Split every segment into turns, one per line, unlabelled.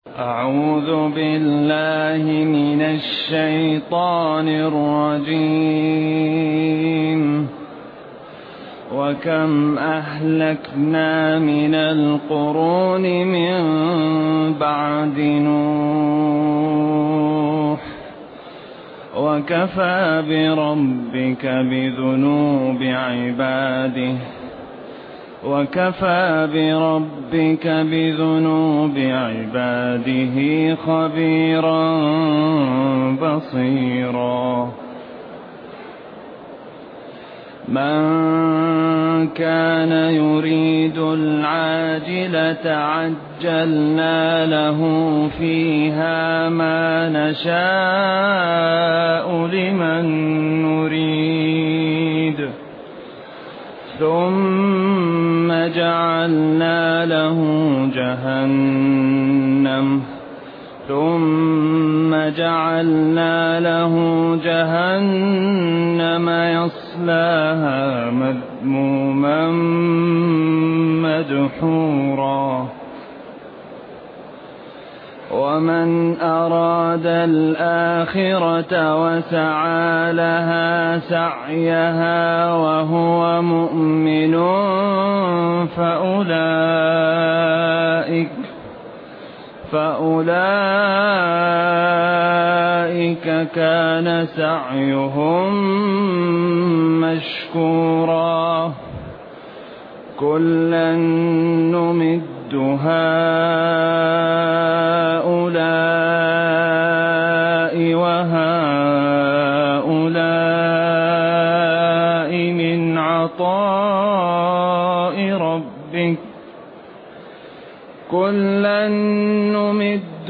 أعوذ بالله من الشيطان الرجيم. وكم أهلكنا من القرون من بعد نوح وكفى بربك بذنوب عباده خبيرا بصيرا. من كان يريد العاجلة عجلنا له فيها ما نشاء لمن نريد ثم جعلنا له جهنم يصلاها مذموما مدحورا. ومن أراد الآخرة وسعى لها سعيها وهو مؤمن فأولئك كان سعيهم مشكورا. كلا نمد هؤلاء وهؤلاء من عطاء ربك كلا نمد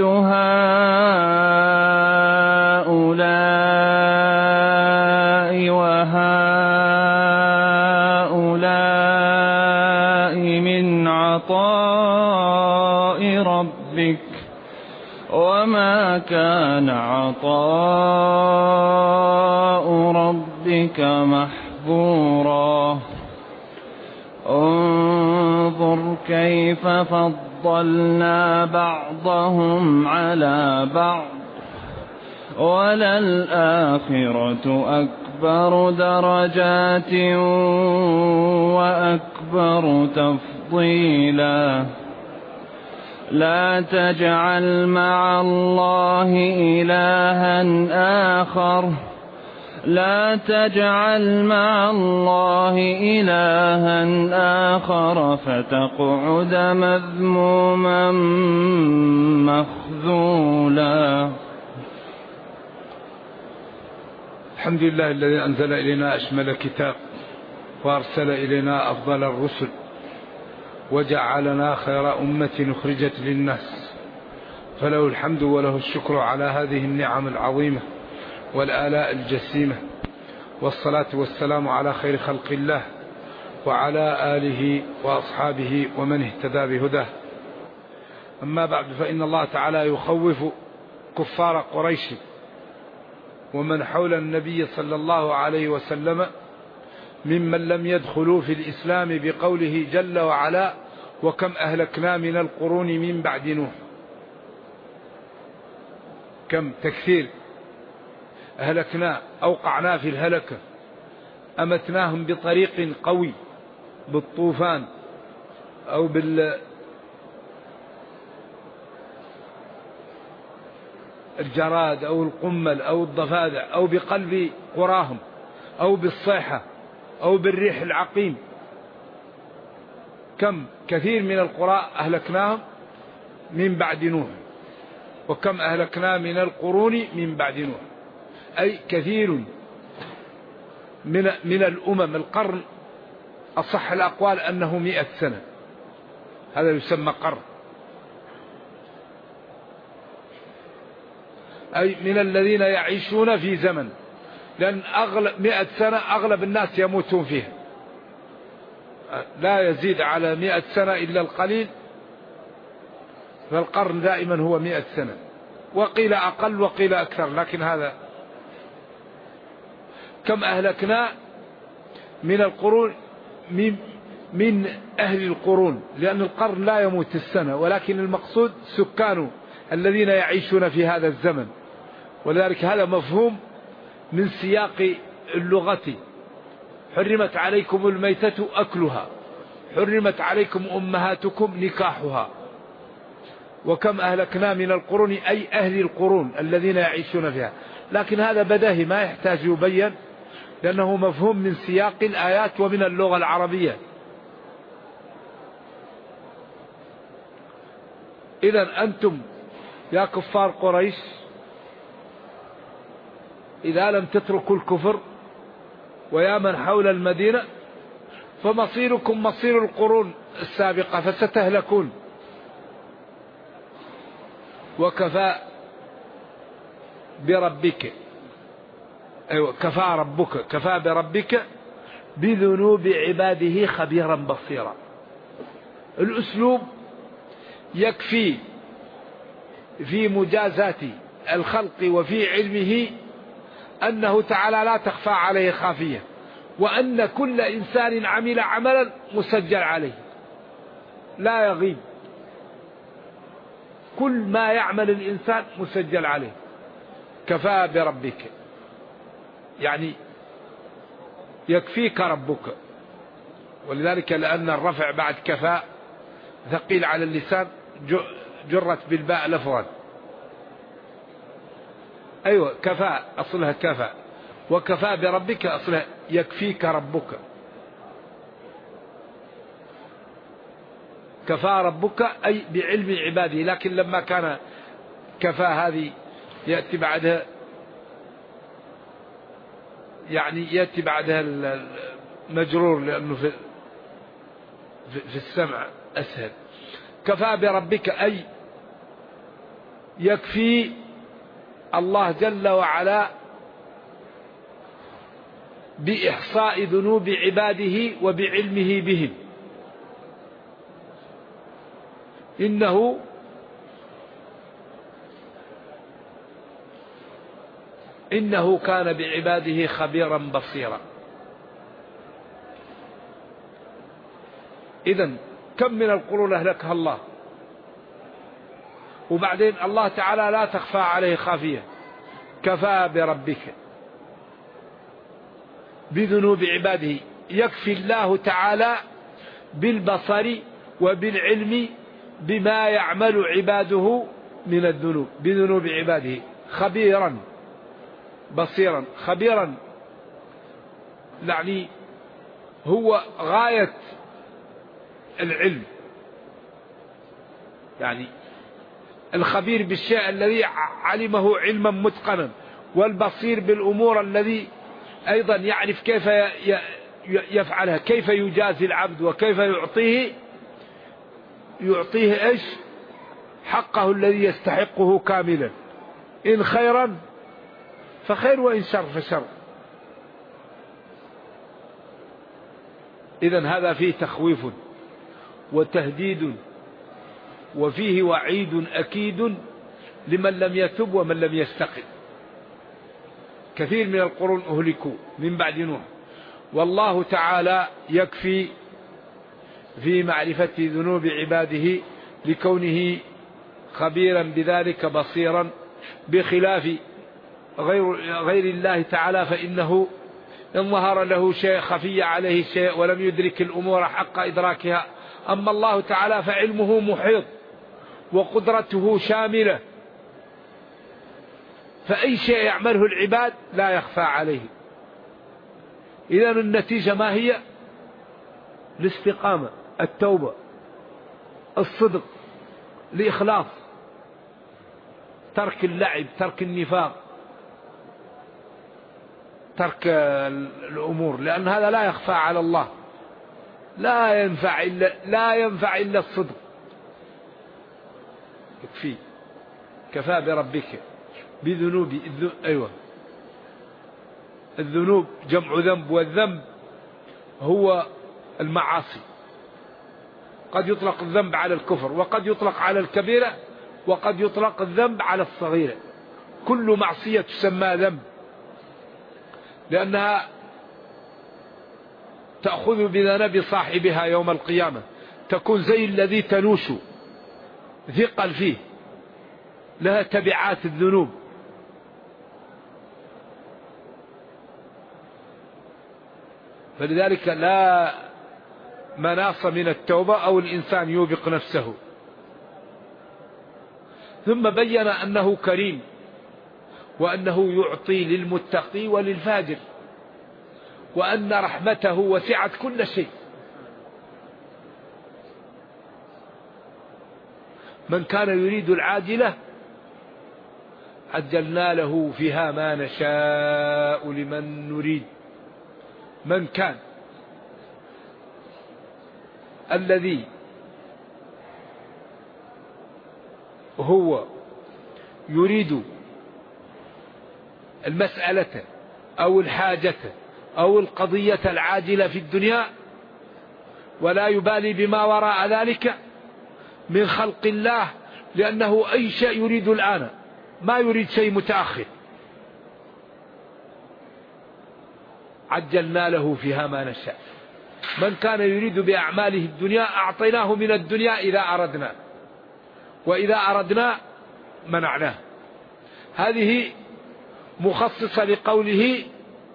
هؤلاء وهؤلاء من عطاء ربك وما كان عطاء ربك محظورا. انظر كيف فضلنا بعضهم على بعض وللآخرة أكبر درجات وأكبر تفضيلا. لا تجعل مع الله إلها آخر فتقعد مذموما مخذولا.
الحمد لله الذي أنزل إلينا أشمل كتاب وأرسل إلينا أفضل الرسل وجعلنا خير أمة أخرجت للناس، فله الحمد وله الشكر على هذه النعم العظيمة والآلاء الجسيمة، والصلاة والسلام على خير خلق الله وعلى آله وأصحابه ومن اهتدى بهداه. أما بعد، فإن الله تعالى يخوف كفار قريش ومن حول النبي صلى الله عليه وسلم ممن لم يدخلوا في الإسلام بقوله جل وعلا: وكم أهلكنا من القرون من بعد نوح. كم تكثير أهلكنا، أوقعنا في الهلكة، أمتناهم بطريق قوي بالطوفان أو بالجراد أو القمل أو الضفادع أو بقلب قراهم أو بالصيحة أو بالريح العقيم. كم كثير من القرى أهلكناهم من بعد نوح. وكم أهلكنا من القرون من بعد نوح، أي كثير من الأمم. القرن أصح الأقوال أنه 100 سنة، هذا يسمى قرن، أي من الذين يعيشون في زمن، لأن 100 سنة أغلب الناس يموتون فيها، لا يزيد على 100 سنة إلا القليل، فالقرن دائما هو 100 سنة، وقيل أقل وقيل أكثر، لكن هذا. كم أهلكنا من القرون من أهل القرون، لأن القرن لا يموت السنة، ولكن المقصود سكانه الذين يعيشون في هذا الزمن. ولذلك هذا مفهوم من سياق اللغة. حرمت عليكم الميتة أكلها، حرمت عليكم أمهاتكم نكاحها، وكم أهلكنا من القرون أي أهل القرون الذين يعيشون فيها. لكن هذا بداهي ما يحتاج يبين، لأنه مفهوم من سياق الآيات ومن اللغة العربية. إذن أنتم يا كفار قريش إذا لم تتركوا الكفر ويا من حول المدينة فمصيركم مصير القرون السابقة فستهلكون. وكفى بربك، أيوة كفى ربك، كفى بربك بذنوب عباده خبيرا بصيرا. الأسلوب يكفي في مجازات الخلق وفي علمه أنه تعالى لا تخفى عليه خافية، وأن كل إنسان عمل عملا مسجل عليه لا يغيب، كل ما يعمل الإنسان مسجل عليه. كفى بربك يعني يكفيك ربك. ولذلك لأن الرفع بعد كفى ثقيل على اللسان جرت بالباء لفظا. أيوة كفى أصلها كفى، وكفى بربك أصلها يكفيك ربك. كفى ربك أي بعلم عباده. لكن لما كان كفى هذه يأتي بعدها يعني يأتي بعدها المجرور لأنه في السمع أسهل. كفى بربك أي يكفي الله جل وعلا بإحصاء ذنوب عباده وبعلمه بهم. إنه كان بعباده خبيرا بصيرا. إذن كم من القرون أهلكها الله، وبعدين الله تعالى لا تخفى عليه خافية. كفى بربك بذنوب عباده، يكفي الله تعالى بالبصر وبالعلم بما يعمل عباده من الذنوب، بذنوب عباده خبيرا بصيرا. خبيرا يعني هو غاية العلم، يعني الخبير بالشيء الذي علمه علما متقنا، والبصير بالأمور الذي أيضا يعرف كيف يفعلها، كيف يجازي العبد وكيف يعطيه إيش حقه الذي يستحقه كاملا، إن خيرا فخير وإن شر فشر. إذن هذا فيه تخويف وتهديد وفيه وعيد أكيد لمن لم يتب ومن لم يستقم. كثير من القرون أهلكوا من بعد نوح، والله تعالى يكفي في معرفة ذنوب عباده لكونه خبيرا بذلك بصيرا، بخلاف غير الله تعالى، فإنه إن ظهر له شيء خفي عليه شيء ولم يدرك الأمور حق إدراكها. أما الله تعالى فعلمه محيط وقدرته شاملة، فأي شيء يعمله العباد لا يخفى عليه. إذن النتيجة ما هي؟ الاستقامة، التوبة، الصدق، الإخلاص، ترك اللعب، ترك النفاق، ترك الأمور، لأن هذا لا يخفى على الله. لا ينفع إلا الصدق. يكفي. كفى بربك بذنوب أيوة الذنوب جمع ذنب، والذنب هو المعاصي. قد يطلق الذنب على الكفر، وقد يطلق على الكبيرة، وقد يطلق الذنب على الصغيرة. كل معصية تسمى ذنب، لأنها تأخذ بذنب صاحبها يوم القيامة، تكون زي الذي تنوش ثقل فيه. لها تبعات الذنوب. فلذلك لا مناص من التوبة أو الإنسان يوبق نفسه. ثم بين أنه كريم، وأنه يعطي للمتقي وللفاجر، وأن رحمته وسعت كل شيء. من كان يريد العاجلة عجلنا له فيها ما نشاء لمن نريد. من كان الذي هو يريد المسألة أو الحاجة أو القضية العاجلة في الدنيا ولا يبالي بما وراء ذلك من خلق الله، لأنه أي شيء يريد الآن، ما يريد شيء متأخر، عجلنا له فيها ما نشاء. من كان يريد بأعماله الدنيا أعطيناه من الدنيا إذا أردنا، وإذا أردنا منعناه. هذه مخصصة لقوله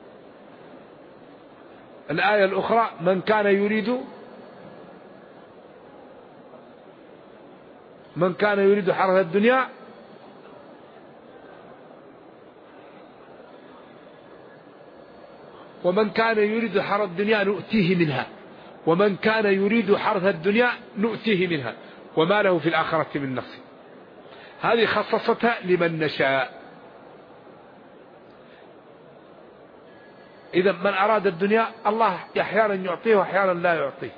الآية الأخرى من كان يريد حرث الدنيا ومن كان يريد حرث الدنيا نؤتيه منها، ومن كان يريد حرث الدنيا نؤتيه منها وما له في الآخرة من نصيب. هذه خصصتها لمن نشاء. إذا من أراد الدنيا الله أحيانا يعطيه وأحيانا لا يعطيه.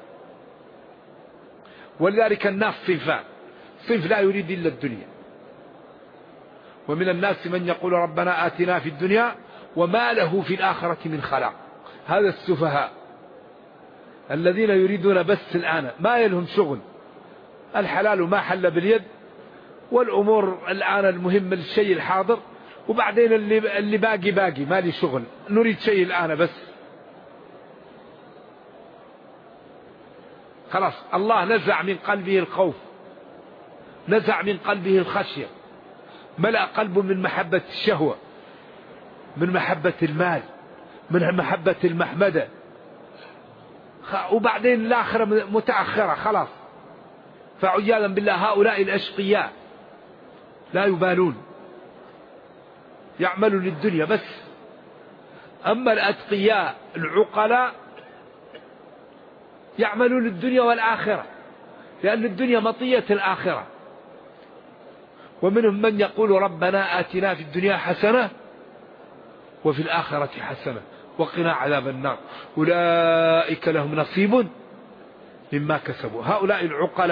ولذلك الناس صنفان: صنف لا يريد إلا الدنيا، ومن الناس من يقول ربنا آتنا في الدنيا وما له في الآخرة من خلاق. هذا السفهاء الذين يريدون بس الآن، ما يلهم شغل، الحلال ما حل باليد، والأمور الآن المهم الشيء الحاضر، وبعدين اللي باقي ما لي شغل، نريد شيء الآن بس. خلاص الله نزع من قلبه الخوف، نزع من قلبه الخشية، ملأ قلبه من محبة الشهوة، من محبة المال، من محبة المحمدة، وبعدين الآخرة متأخرة خلاص. فعياذا بالله هؤلاء الأشقياء لا يبالون، يعملوا للدنيا بس. أما الأتقياء العقلاء يعملوا للدنيا والآخرة، لأن الدنيا مطية الآخرة. ومنهم من يقول ربنا آتنا في الدنيا حسنة وفي الآخرة حسنة وقنا عذاب النار أولئك لهم نصيب مما كسبوا. هؤلاء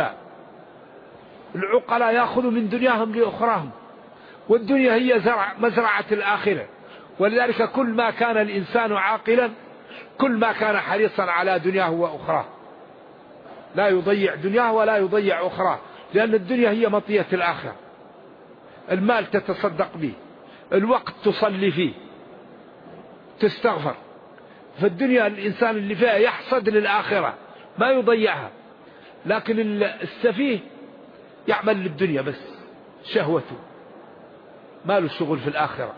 العقلاء يأخذوا من دنياهم لأخراهم، والدنيا هي مزرعة الآخرة. ولذلك كل ما كان الإنسان عاقلا كل ما كان حريصا على دنياه وأخراه، لا يضيع دنياه ولا يضيع أخراه، لأن الدنيا هي مطية الآخرة. المال تتصدق به، الوقت تصلي فيه، تستغفر. فالدنيا الإنسان اللي فيها يحصد للآخرة ما يضيعها. لكن السفيه يعمل للدنيا بس، شهوته، ما له شغل في الآخرة.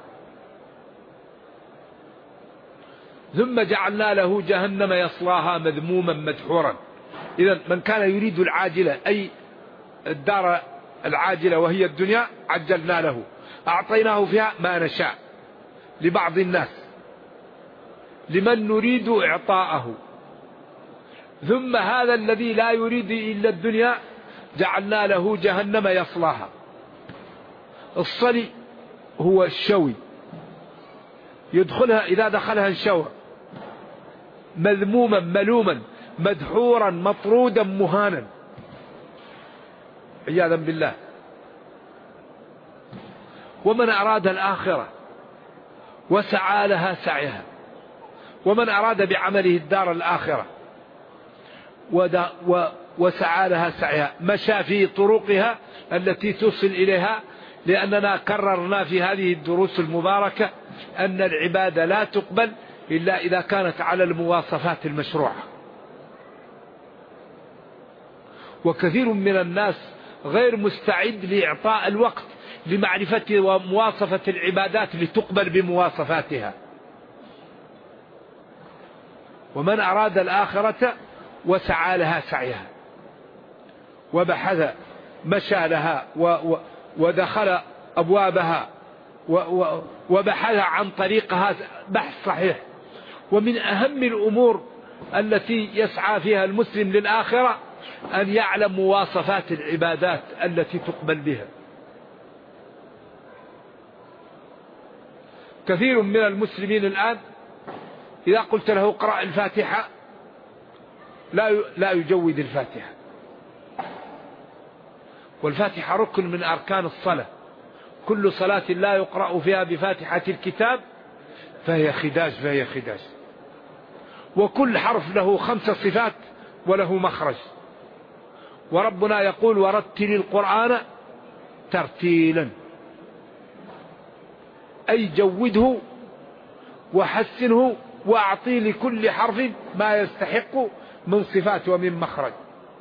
ثم جعلنا له جهنم يصلاها مذموما مدحورا. إذا من كان يريد العاجلة أي الدار العاجلة وهي الدنيا عجلنا له، أعطيناه فيها ما نشاء لبعض الناس لمن نريد إعطاءه. ثم هذا الذي لا يريد إلا الدنيا جعلنا له جهنم يصلاها. الصلي هو الشوي، يدخلها إذا دخلها انشوى، مذموما ملوما مدحورا مطرودا مهانا عياذا بالله. ومن أراد الآخرة وسعى لها سعيها، ومن أراد بعمله الدار الآخرة وسعى لها سعيها، مشى في طرقها التي توصل إليها. لأننا كررنا في هذه الدروس المباركة أن العبادة لا تقبل إلا إذا كانت على المواصفات المشروعة. وكثير من الناس غير مستعد لإعطاء الوقت لمعرفة ومواصفة العبادات لتقبل بمواصفاتها. ومن أراد الآخرة وسعى لها سعيها وبحث مشى لها ودخل أبوابها وبحث عن طريقها بحث صحيح. ومن أهم الأمور التي يسعى فيها المسلم للآخرة أن يعلم مواصفات العبادات التي تقبل بها. كثير من المسلمين الآن إذا قلت له اقرأ الفاتحة لا يجود الفاتحة، والفاتحة ركن من أركان الصلاة. كل صلاة لا يقرأ فيها بفاتحة الكتاب فهي خداج. وكل حرف له 5 صفات وله مخرج. وربنا يقول ورتل القرآن ترتيلا، أي جوده وحسنه وأعطي لكل حرف ما يستحق من صفات ومن مخرج.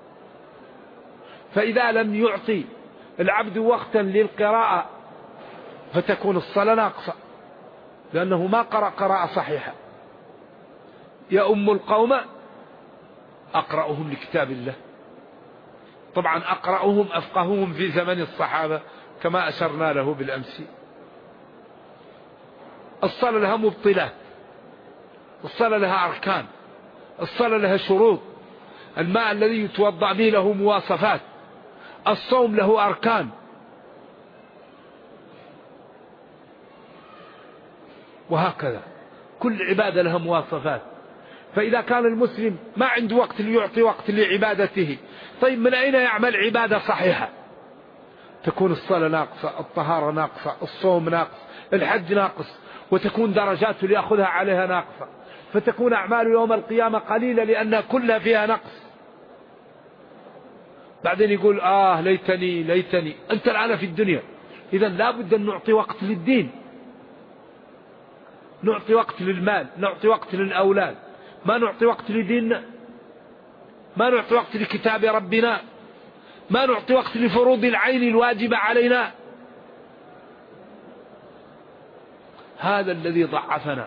فإذا لم يعطي العبد وقتا للقراءة فتكون الصلاة ناقصة، لأنه ما قرأ قراءة صحيحة. يؤم القوم أقرأهم لكتاب الله. طبعا أقرأهم أفقههم في زمن الصحابة كما أشرنا له بالأمس. الصلاة لها مبطلات، الصلاة لها أركان، الصلاة لها شروط. الماء الذي يتوضأ به له مواصفات، الصوم له أركان. وهكذا كل عبادة لها مواصفات. فإذا كان المسلم ما عنده وقت ليعطي وقت لعبادته، طيب من أين يعمل عبادة صحيحة؟ تكون الصلاة ناقصة، الطهارة ناقصة، الصوم ناقص، الحج ناقص، وتكون درجاته ليأخذها عليها ناقصة، فتكون أعمال يوم القيامة قليلة لأنها كلها فيها نقص. بعدين يقول ليتني. أنت الآن في الدنيا، إذا لا بد أن نعطي وقت للدين، نعطي وقت للمال، نعطي وقت للأولاد، ما نعطي وقت لديننا، ما نعطي وقت لكتاب ربنا، ما نعطي وقت لفروض العين الواجبة علينا. هذا الذي ضعفنا.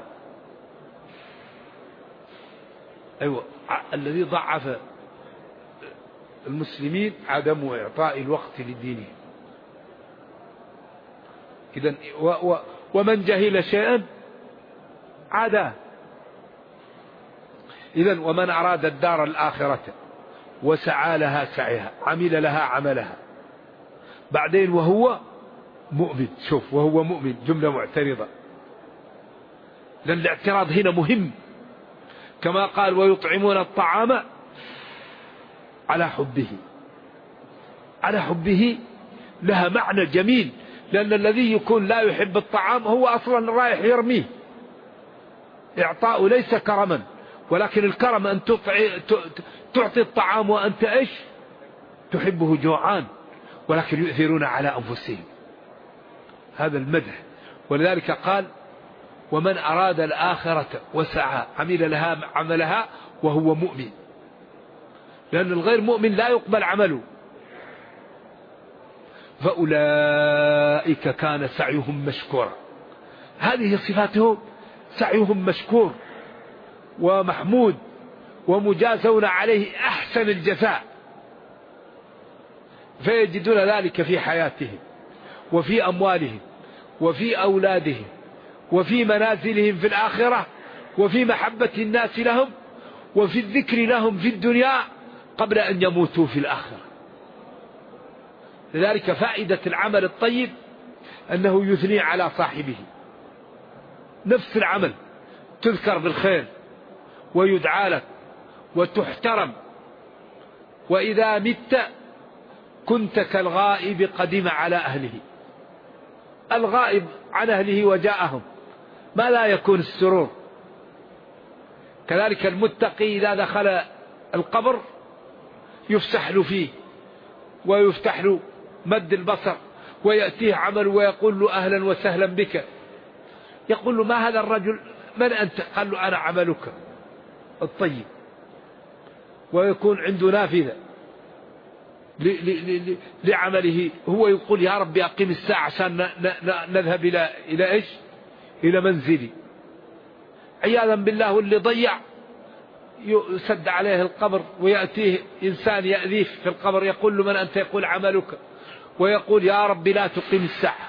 أيوة، الذي ضعف المسلمين عدم إعطاء الوقت لدينه. إذن ومن جهل شيئا عاداه. إذن ومن أراد الدار الآخرة وسعى لها سعيها، عمل لها عملها. بعدين وهو مؤمن. شوف، وهو مؤمن جملة معترضة، لأن الاعتراض هنا مهم. كما قال ويطعمون الطعام على حبه لها معنى جميل، لأن الذي يكون لا يحب الطعام هو أصلا رايح يرميه. إعطاء ليس كرما، ولكن الكرم أن تعطي الطعام وأنت إيش تحبه جوعان، ولكن يؤثرون على أنفسهم. هذا المدح. ولذلك قال ومن أراد الآخرة وسعى عمل لها عملها وهو مؤمن، لأن الغير مؤمن لا يقبل عمله. فأولئك كان سعيهم مشكورا. هذه صفاتهم، سعيهم مشكور ومحمود ومجازون عليه أحسن الجزاء. فيجدون ذلك في حياتهم وفي أموالهم وفي أولادهم وفي منازلهم في الآخرة وفي محبة الناس لهم وفي الذكر لهم في الدنيا قبل أن يموتوا في الآخرة. لذلك فائدة العمل الطيب أنه يثني على صاحبه. نفس العمل تذكر بالخير ويدعى لك وتحترم، وإذا مت كنت كالغائب قدم على أهله. الغائب عن أهله وجاءهم ما لا يكون السرور. كذلك المتقي إذا دخل القبر يفسح له فيه ويفتح له مد البصر ويأتيه عمل ويقول له أهلا وسهلا بك. يقول له ما هذا الرجل، من أنت؟ قال له أنا عملك الطيب. ويكون عنده نافذة لعمله، هو يقول يا رب أقيم الساعة عشان نذهب إلى إيش؟ إلى منزلي. عياذا بالله. واللي ضيع يسد عليه القبر ويأتيه إنسان يأذيه في القبر يقول له من أنت؟ يقول عملك، ويقول يا رب لا تقيم الساعة.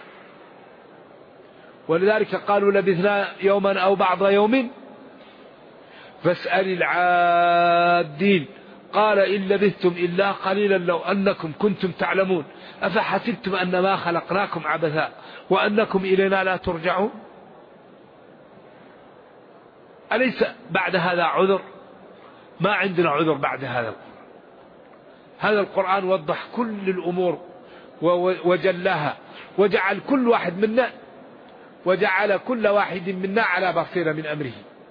ولذلك قالوا لبثنا يوما أو بعض يوم فاسأل العادين قال إن لبثتم إلا قليلا لو أنكم كنتم تعلمون أفحسبتم أنما خلقناكم عبثا وأنكم إلينا لا ترجعون. أليس بعد هذا عذر؟ ما عندنا عذر بعد هذا. هذا القرآن وضح كل الأمور وجلها، وجعل كل واحد منا على بصيرة من أمره.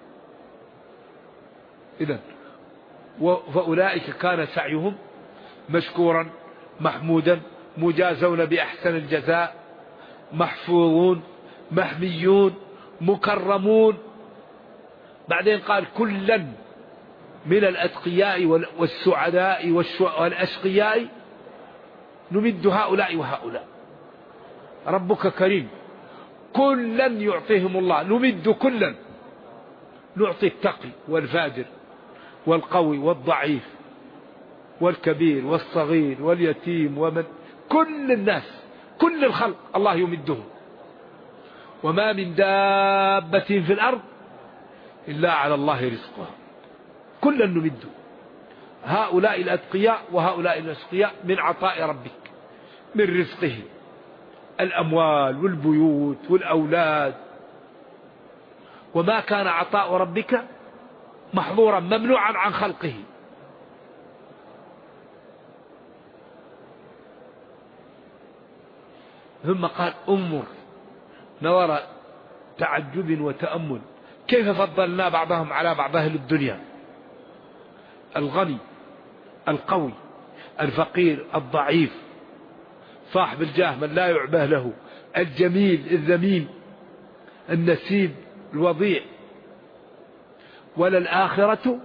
إذن فأولئك كان سعيهم مشكورا محمودا مجازون بأحسن الجزاء محفوظون محميون مكرمون. بعدين قال كلا من الأتقياء والسعداء والأشقياء نمد هؤلاء وهؤلاء. ربك كريم، كلا يعطيهم الله، نمد كلا، نعطي التقي والفاجر والقوي والضعيف والكبير والصغير واليتيم ومن كل الناس كل الخلق الله يمدهم. وما من دابة في الأرض إلا على الله رزقها، كلا نمد هؤلاء الأتقياء وهؤلاء الأشقياء من عطاء ربك من رزقه، الأموال والبيوت والأولاد. وما كان عطاء ربك محظورا ممنوعا عن خلقه. ثم قال انظر نظر تعجب وتأمل كيف فضلنا بعضهم على بعض أهل الدنيا، الغني القوي الفقير الضعيف، صاحب الجاه من لا يعبه له، الجميل الذميم النسيب الوضيع. وللآخرة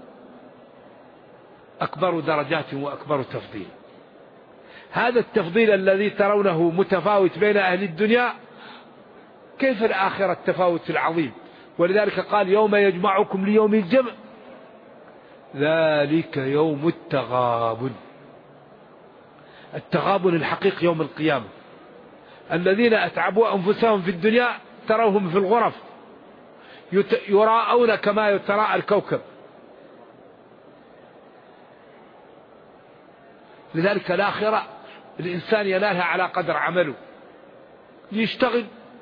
أكبر درجات وأكبر تفضيل. هذا التفضيل الذي ترونه متفاوت بين أهل الدنيا، كيف الآخرة التفاوت العظيم. ولذلك قال يوم يجمعكم ليوم الجمع ذلك يوم التغابن. التغابن الحقيقي يوم القيامة. الذين أتعبوا أنفسهم في الدنيا تراهم في الغرف يراءون كما يتراءى الكوكب. لذلك الآخرة الإنسان ينالها على قدر عمله، يشتغل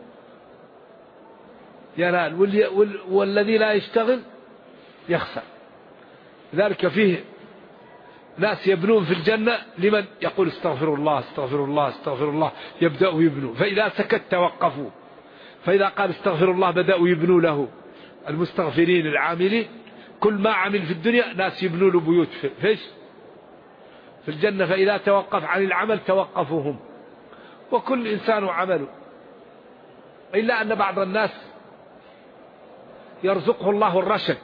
ينال والذي لا يشتغل يخسر. لذلك فيه ناس يبنون في الجنة لمن يقول استغفر الله استغفر الله استغفر الله، يبدأوا يبنوا، فإذا سكت توقفوا، فإذا قال استغفر الله بدأوا يبنوا له. المستغفرين العاملين كل ما عمل في الدنيا ناس يبنوا له بيوت فيش في الجنة، فإذا توقف عن العمل توقفوهم، وكل إنسان عمله. إلا أن بعض الناس يرزقه الله الرشد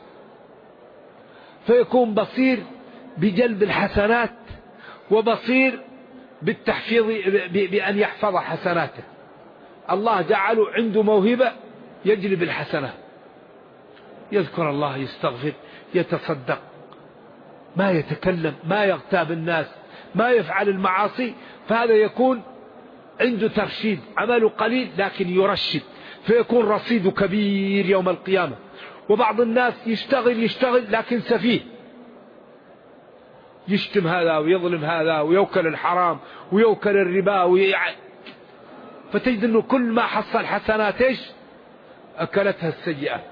فيكون بصير بجلب الحسنات وبصير بالتحفيظ بأن يحفظ حسناته. الله جعله عنده موهبة يجلب الحسنات، يذكر الله يستغفر يتصدق ما يتكلم ما يغتاب الناس ما يفعل المعاصي، فهذا يكون عنده ترشيد، عمله قليل لكن يرشد فيكون رصيده كبير يوم القيامة. وبعض الناس يشتغل لكن سفيه، يشتم هذا ويظلم هذا ويوكل الحرام ويوكل الربا فتجد أنه كل ما حصل حسنات أكلتها السيئات.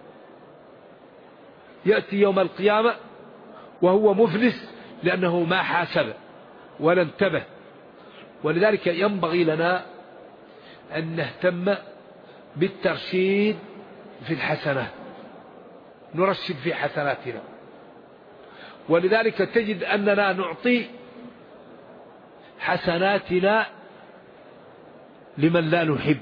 يأتي يوم القيامة وهو مفلس لأنه ما حاسب ولا انتبه. ولذلك ينبغي لنا أن نهتم بالترشيد في الحسنات، نرشد في حسناتنا. ولذلك تجد أننا نعطي حسناتنا لمن لا نحب.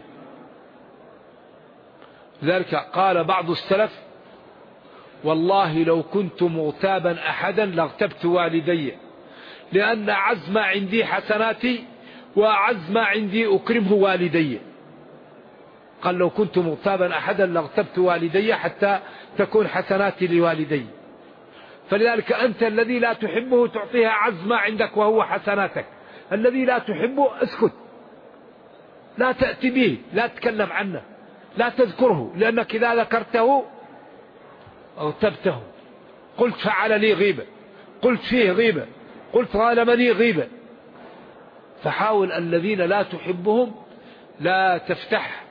لذلك قال بعض السلف والله لو كنت مغتابا أحدا لاغتبت والدي، لأن أعز ما عندي حسناتي، وأعز ما عندي أكرمه والدي. قال لو كنت مغتابا أحدا لاغتبت والدي حتى تكون حسناتي لوالدي. فلذلك أنت الذي لا تحبه تعطيها أعز ما عندك وهو حسناتك. الذي لا تحبه اسكت، لا تأتي به، لا تتكلم عنه، لا تذكره، لأنك إذا ذكرته اغتبته. قلت فعل لي غيبة، قلت فيه غيبة، قلت ظالمني غيبة. فحاول الذين لا تحبهم لا تفتح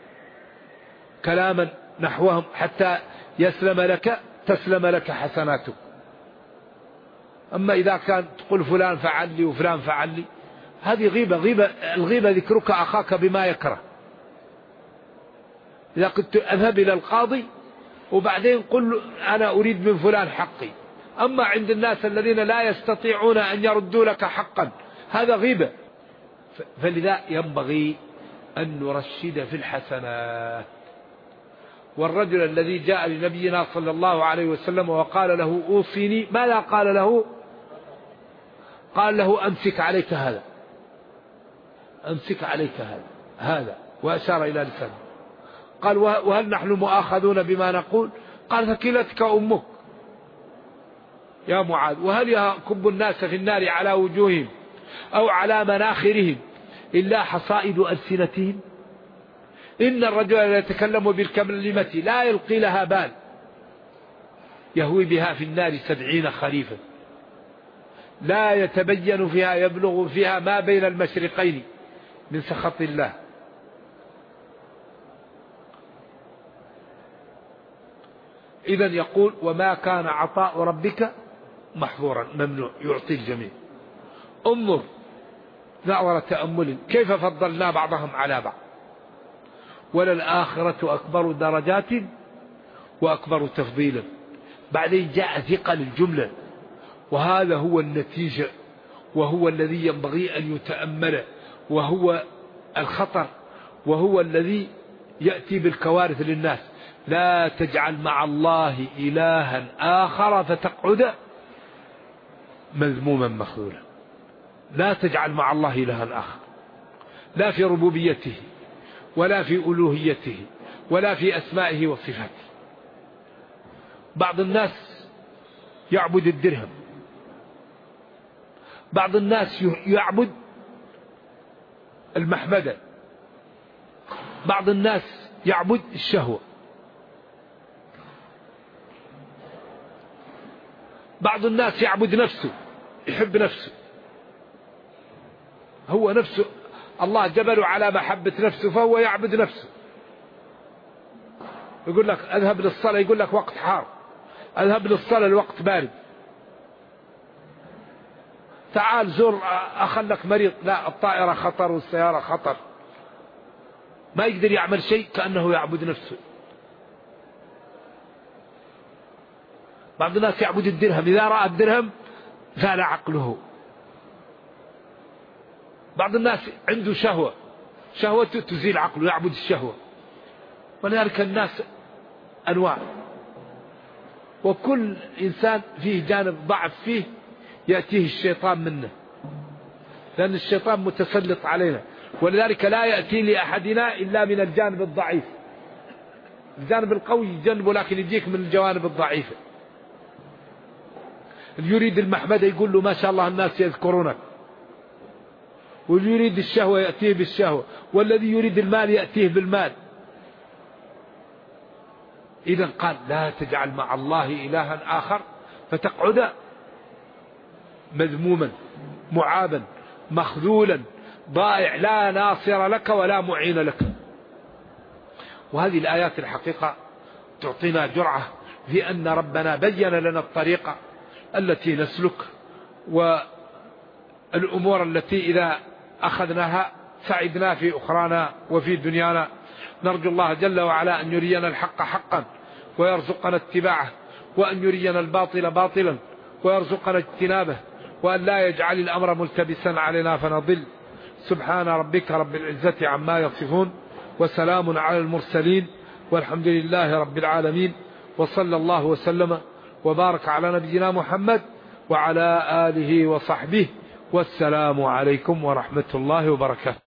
كلاما نحوهم حتى تسلم لك حسناتك. أما إذا كان تقول فلان فعل لي وفلان فعل لي، هذه غيبة. الغيبة ذكرك أخاك بما يكره. إذا كنت أذهب إلى القاضي وبعدين قل أنا أريد من فلان حقي. أما عند الناس الذين لا يستطيعون أن يردوا لك حقا، هذا غيبة. فلذا ينبغي أن نرشد في الحسنات. والرجل الذي جاء لنبينا صلى الله عليه وسلم وقال له أوصيني، ماذا قال له؟ قال له أمسك عليك هذا، أمسك عليك هذا، وأشار إلى لسانه. قال وهل نحن مؤاخذون بما نقول؟ قال ثكلتك أمك يا معاذ. وهل يكب الناس في النار على وجوههم أو على مناخرهم إلا حصائد ألسنتهم؟ إن الرجل يتكلم بالكلمة لا يلقي لها بال يهوي بها في النار 70 خريفا، لا يتبين فيها، يبلغ فيها ما بين المشرقين من سخط الله. إذن يقول وما كان عطاء ربك محظورا، ممنوع، يعطي الجميع. انظر نظر تأمل كيف فضلنا بعضهم على بعض. وللآخرة أكبر درجات وأكبر تفضيلا. بعدين جاء ثقل الجملة، وهذا هو النتيجة، وهو الذي ينبغي أن يتأمل، وهو الخطر، وهو الذي يأتي بالكوارث للناس. لا تجعل مع الله إلها آخر فتقعد مذموما مخذولا. لا تجعل مع الله إلها آخر، لا في ربوبيته ولا في ألوهيته ولا في أسمائه وصفاته. بعض الناس يعبد الدرهم، بعض الناس يعبد المحمدة، بعض الناس يعبد الشهوة، بعض الناس يعبد نفسه، يحب نفسه، هو نفسه الله جبله على محبة نفسه فهو يعبد نفسه. يقول لك أذهب للصلاة، يقول لك وقت حار، أذهب للصلاة الوقت بارد، تعال زور أخلك مريض، لا الطائرة خطر والسيارة خطر، ما يقدر يعمل شيء، كأنه يعبد نفسه. بعض الناس يعبد الدرهم، إذا رأى الدرهم زال عقله. بعض الناس عنده شهوته تزيل عقله، يعبد الشهوة. ولذلك الناس أنواع، وكل إنسان فيه جانب ضعف فيه يأتيه الشيطان منه، لأن الشيطان متسلط علينا. ولذلك لا يأتي لأحدنا إلا من الجانب الضعيف. الجانب القوي يجنبه، لكن يجيك من الجوانب الضعيفة. اللي يريد المحمدة يقول له ما شاء الله الناس يذكرونك، واللي يريد الشهوة يأتيه بالشهوة، والذي يريد المال يأتيه بالمال. إذن قال لا تجعل مع الله إلها آخر فتقعد مذموما معابا مخذولا ضائع، لا ناصر لك ولا معين لك. وهذه الآيات الحقيقة تعطينا جرعة في أن ربنا بين لنا الطريقة التي نسلك، والأمور التي إذا أخذناها سعدنا في أخرانا وفي دنيانا. نرجو الله جل وعلا أن يرينا الحق حقا ويرزقنا اتباعه، وأن يرينا الباطل باطلا ويرزقنا اجتنابه، وأن لا يجعل الأمر ملتبسا علينا فنضل. سبحان ربك رب العزة عما يصفون، وسلام على المرسلين، والحمد لله رب العالمين. وصلى الله وسلم وبارك على نبينا محمد وعلى آله وصحبه، والسلام عليكم ورحمة الله وبركاته.